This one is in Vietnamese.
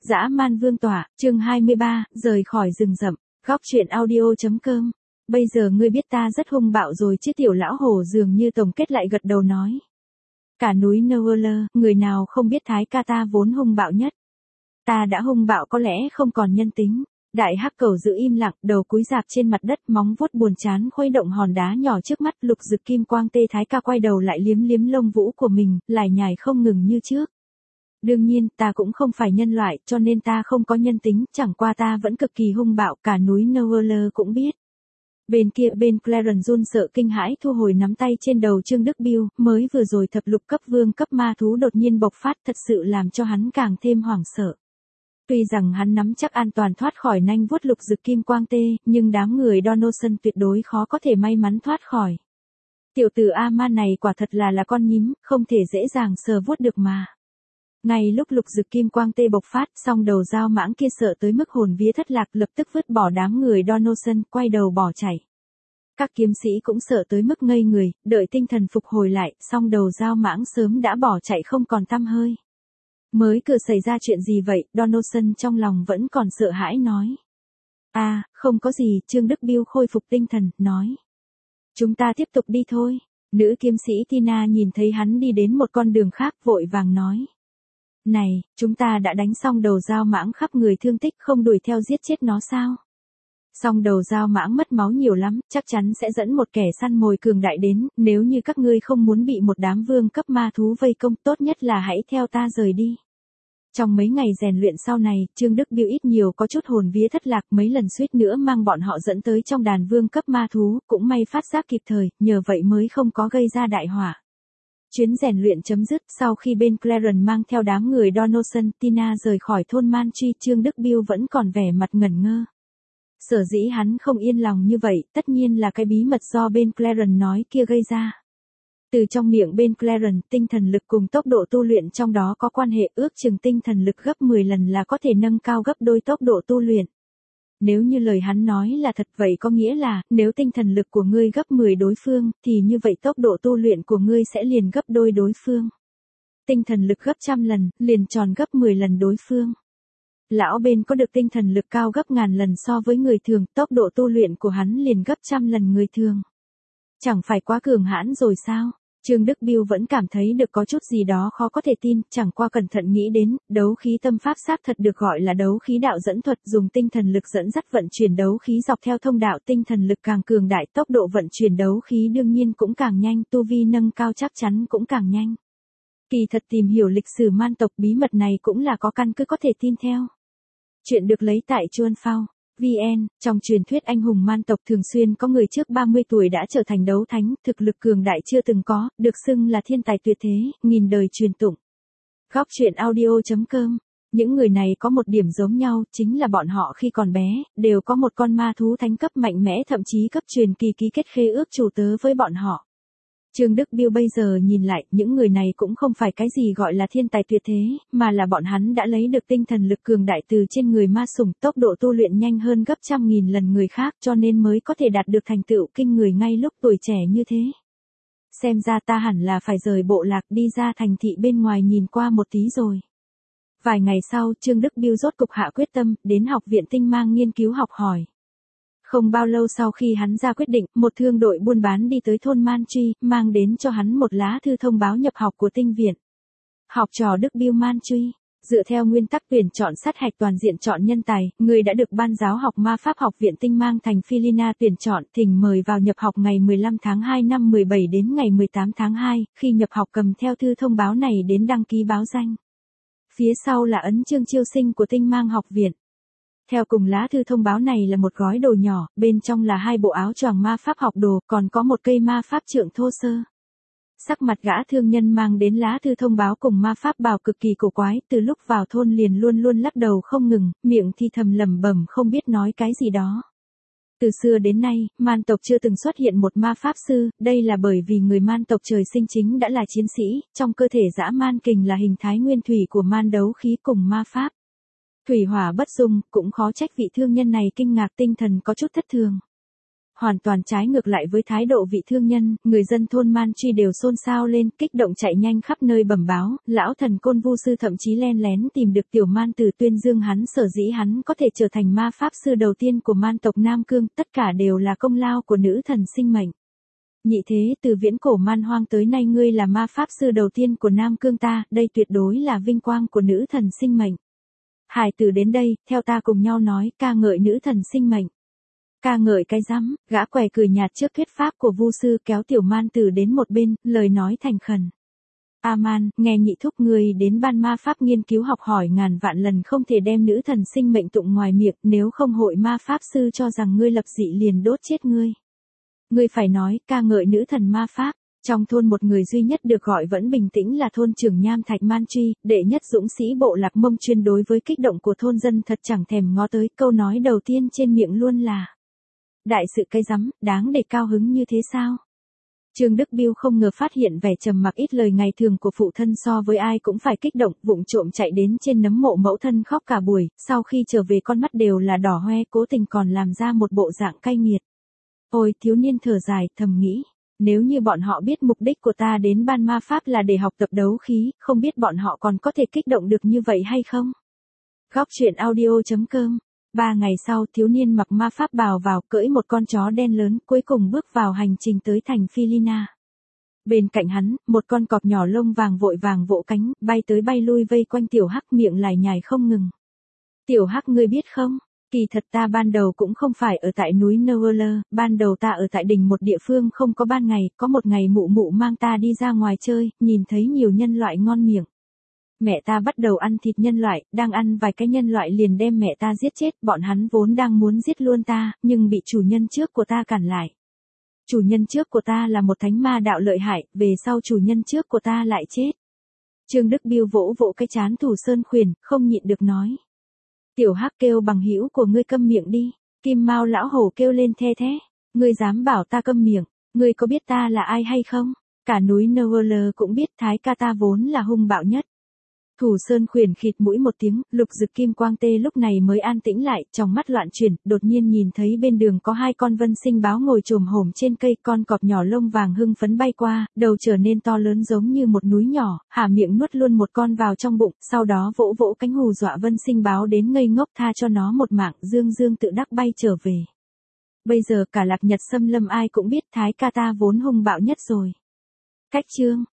Dã man vương tỏa, chương 23, rời khỏi rừng rậm, góc truyện audio.com. Bây giờ ngươi biết ta rất hung bạo rồi chứ, tiểu lão hổ dường như tổng kết lại gật đầu nói. Cả núi Nowhere, người nào không biết Thái ca ta vốn hung bạo nhất. Ta đã hung bạo có lẽ không còn nhân tính. Đại hắc cầu giữ im lặng, đầu cúi rạp trên mặt đất, móng vuốt buồn chán khuấy động hòn đá nhỏ trước mắt. Lục Dực kim quang tê Thái ca quay đầu lại liếm liếm lông vũ của mình, lải nhải không ngừng như trước. Đương nhiên, ta cũng không phải nhân loại, cho nên ta không có nhân tính, chẳng qua ta vẫn cực kỳ hung bạo, cả núi Nowhere cũng biết. Bên kia, bên Clarence run sợ kinh hãi thu hồi nắm tay trên đầu Trương Đức Biêu, mới vừa rồi thập lục cấp vương cấp ma thú đột nhiên bộc phát, thật sự làm cho hắn càng thêm hoảng sợ. Tuy rằng hắn nắm chắc an toàn thoát khỏi nanh vuốt Lục Dực kim quang tê, nhưng đám người Donaldson tuyệt đối khó có thể may mắn thoát khỏi. Tiểu tử A-man này quả thật là con nhím, không thể dễ dàng sờ vuốt được mà. Ngay lúc Lục Dực kim quang tê bộc phát, song đầu dao mãng kia sợ tới mức hồn vía thất lạc, lập tức vứt bỏ đám người Donaldson, quay đầu bỏ chạy. Các kiếm sĩ cũng sợ tới mức ngây người, đợi tinh thần phục hồi lại, song đầu dao mãng sớm đã bỏ chạy không còn tăm hơi. Mới cửa xảy ra chuyện gì vậy? Donaldson trong lòng vẫn còn sợ hãi nói. Không có gì, Trương Đức Biêu khôi phục tinh thần, nói. Chúng ta tiếp tục đi thôi. Nữ kiếm sĩ Tina nhìn thấy hắn đi đến một con đường khác, vội vàng nói. Này, chúng ta đã đánh xong đầu dao mãng khắp người thương tích, không đuổi theo giết chết nó sao? Song đầu dao mãng mất máu nhiều lắm, chắc chắn sẽ dẫn một kẻ săn mồi cường đại đến, nếu như các ngươi không muốn bị một đám vương cấp ma thú vây công, tốt nhất là hãy theo ta rời đi. Trong mấy ngày rèn luyện sau này, Trương Đức Biêu ít nhiều có chút hồn vía thất lạc, mấy lần suýt nữa mang bọn họ dẫn tới trong đàn vương cấp ma thú, cũng may phát giác kịp thời, nhờ vậy mới không có gây ra đại họa. Chuyến rèn luyện chấm dứt, sau khi bên Clarence mang theo đám người Donaldson, Tina rời khỏi thôn Man Truy, Trương Đức Biêu vẫn còn vẻ mặt ngẩn ngơ. Sở dĩ hắn không yên lòng như vậy, tất nhiên là cái bí mật do bên Clarence nói kia gây ra. Từ trong miệng bên Clarence, tinh thần lực cùng tốc độ tu luyện trong đó có quan hệ, ước chừng tinh thần lực gấp 10 lần là có thể nâng cao gấp đôi tốc độ tu luyện. Nếu như lời hắn nói là thật, vậy có nghĩa là, nếu tinh thần lực của ngươi gấp 10 đối phương, thì như vậy tốc độ tu luyện của ngươi sẽ liền gấp đôi đối phương. Tinh thần lực gấp 100 lần, liền tròn gấp 10 lần đối phương. Lão bên có được tinh thần lực cao gấp ngàn lần so với người thường, tốc độ tu luyện của hắn liền gấp 100 lần người thường. Chẳng phải quá cường hãn rồi sao? Trương Đức Biêu vẫn cảm thấy được có chút gì đó khó có thể tin, chẳng qua cẩn thận nghĩ đến, đấu khí tâm pháp xác thật được gọi là đấu khí đạo dẫn thuật, dùng tinh thần lực dẫn dắt vận chuyển đấu khí dọc theo thông đạo, tinh thần lực càng cường đại, tốc độ vận chuyển đấu khí đương nhiên cũng càng nhanh, tu vi nâng cao chắc chắn cũng càng nhanh. Kỳ thật tìm hiểu lịch sử man tộc, bí mật này cũng là có căn cứ có thể tin theo. Chuyện được lấy tại Chuan Phao. VN, trong truyền thuyết anh hùng man tộc thường xuyên có người trước 30 tuổi đã trở thành đấu thánh, thực lực cường đại chưa từng có, được xưng là thiên tài tuyệt thế, nghìn đời truyền tụng. Góc truyện audio.com. Những người này có một điểm giống nhau, chính là bọn họ khi còn bé, đều có một con ma thú thánh cấp mạnh mẽ, thậm chí cấp truyền kỳ ký kết khế ước chủ tớ với bọn họ. Trương Đức Biêu bây giờ nhìn lại, những người này cũng không phải cái gì gọi là thiên tài tuyệt thế, mà là bọn hắn đã lấy được tinh thần lực cường đại từ trên người ma sủng, tốc độ tu luyện nhanh hơn gấp 100.000 lần người khác, cho nên mới có thể đạt được thành tựu kinh người ngay lúc tuổi trẻ như thế. Xem ra ta hẳn là phải rời bộ lạc đi ra thành thị bên ngoài nhìn qua một tí rồi. Vài ngày sau, Trương Đức Biêu rốt cục hạ quyết tâm, đến học viện tinh mang nghiên cứu học hỏi. Không bao lâu sau khi hắn ra quyết định, một thương đội buôn bán đi tới thôn Man Truy, mang đến cho hắn một lá thư thông báo nhập học của tinh viện. Học trò Đức Biêu Man Truy, dựa theo nguyên tắc tuyển chọn sát hạch toàn diện chọn nhân tài, người đã được ban giáo học ma pháp học viện tinh mang thành Philina tuyển chọn, thỉnh mời vào nhập học ngày 15 tháng 2 năm 17 đến ngày 18 tháng 2, khi nhập học cầm theo thư thông báo này đến đăng ký báo danh. Phía sau là ấn chương chiêu sinh của tinh mang học viện. Theo cùng lá thư thông báo này là một gói đồ nhỏ, bên trong là 2 bộ áo choàng ma pháp học đồ, còn có một cây ma pháp trượng thô sơ. Sắc mặt gã thương nhân mang đến lá thư thông báo cùng ma pháp bào cực kỳ cổ quái, từ lúc vào thôn liền luôn luôn lắc đầu không ngừng, miệng thì thầm lẩm bẩm không biết nói cái gì đó. Từ xưa đến nay, man tộc chưa từng xuất hiện một ma pháp sư, đây là bởi vì người man tộc trời sinh chính đã là chiến sĩ, trong cơ thể dã man kình là hình thái nguyên thủy của man đấu khí cùng ma pháp. Thủy hỏa bất dung, cũng khó trách vị thương nhân này kinh ngạc tinh thần có chút thất thường. hoàn toàn trái ngược lại với thái độ vị thương nhân, người dân thôn Man Truy đều xôn xao lên, kích động chạy nhanh khắp nơi bẩm báo, lão thần côn vu sư thậm chí len lén tìm được tiểu man từ tuyên dương hắn, sở dĩ hắn có thể trở thành ma pháp sư đầu tiên của man tộc Nam Cương, tất cả đều là công lao của nữ thần sinh mệnh. Nhị thế, từ viễn cổ man hoang tới nay ngươi là ma pháp sư đầu tiên của Nam Cương ta, đây tuyệt đối là vinh quang của nữ thần sinh mệnh. Hải tử đến đây, theo ta cùng nhau nói, ca ngợi nữ thần sinh mệnh. Ca ngợi cái rắm, gã què cười nhạt trước thuyết pháp của vu sư, kéo tiểu man tử đến một bên, lời nói thành khẩn. Man, nghe nhị thúc ngươi đến ban ma pháp nghiên cứu học hỏi ngàn vạn lần không thể đem nữ thần sinh mệnh tụng ngoài miệng, nếu không hội ma pháp sư cho rằng ngươi lập dị liền đốt chết ngươi. Ngươi phải nói, ca ngợi nữ thần ma pháp. Trong thôn một người duy nhất được gọi vẫn bình tĩnh là thôn trưởng Nham Thạch Man Truy, đệ nhất dũng sĩ bộ lạc Mông chuyên đối với kích động của thôn dân thật chẳng thèm ngó tới, câu nói đầu tiên trên miệng luôn là: đại sự cái rắm, đáng để cao hứng như thế sao? Trương Đức Biêu không ngờ phát hiện vẻ trầm mặc ít lời ngày thường của phụ thân so với ai cũng phải kích động, vụng trộm chạy đến trên nấm mộ mẫu thân khóc cả buổi, sau khi trở về con mắt đều là đỏ hoe, cố tình còn làm ra một bộ dạng cay nghiệt. Ôi, thiếu niên thở dài, thầm nghĩ, nếu như bọn họ biết mục đích của ta đến ban ma pháp là để học tập đấu khí, không biết bọn họ còn có thể kích động được như vậy hay không? Góc truyện audio.com. 3 ngày sau, thiếu niên mặc ma pháp bào vào, cưỡi một con chó đen lớn, cuối cùng bước vào hành trình tới thành Philina. Bên cạnh hắn, một con cọp nhỏ lông vàng vội vàng vỗ cánh, bay tới bay lui vây quanh tiểu hắc, miệng lải nhải không ngừng. Tiểu hắc, ngươi biết không? Kỳ thật ta ban đầu cũng không phải ở tại núi Neverler, ban đầu ta ở tại đỉnh một địa phương không có ban ngày, có một ngày mụ mụ mang ta đi ra ngoài chơi, nhìn thấy nhiều nhân loại ngon miệng. Mẹ ta bắt đầu ăn thịt nhân loại, đang ăn vài cái nhân loại liền đem mẹ ta giết chết, bọn hắn vốn đang muốn giết luôn ta, nhưng bị chủ nhân trước của ta cản lại. Chủ nhân trước của ta là một thánh ma đạo lợi hại, về sau chủ nhân trước của ta lại chết. Trương Đức Biêu vỗ vỗ cái chán Thủ Sơn Khuyển, không nhịn được nói. Tiểu hắc, kêu bằng hữu của ngươi câm miệng đi. Kim Mao lão hổ kêu lên the thé. Ngươi dám bảo ta câm miệng, ngươi có biết ta là ai hay không? Cả núi Neverler cũng biết Thái ca ta vốn là hung bạo nhất. Thủ Sơn Khuyển khịt mũi một tiếng, Lục Dực Kim Quang Tê lúc này mới an tĩnh lại, trong mắt loạn chuyển, đột nhiên nhìn thấy bên đường có hai con vân sinh báo ngồi chồm hổm trên cây, con cọp nhỏ lông vàng hưng phấn bay qua, đầu trở nên to lớn giống như một núi nhỏ, há miệng nuốt luôn một con vào trong bụng, sau đó vỗ vỗ cánh hù dọa vân sinh báo đến ngây ngốc, tha cho nó một mạng, dương dương tự đắc bay trở về. Bây giờ cả Lạc Nhật Xâm Lâm ai cũng biết Thái ca ta vốn hung bạo nhất rồi. Cách chương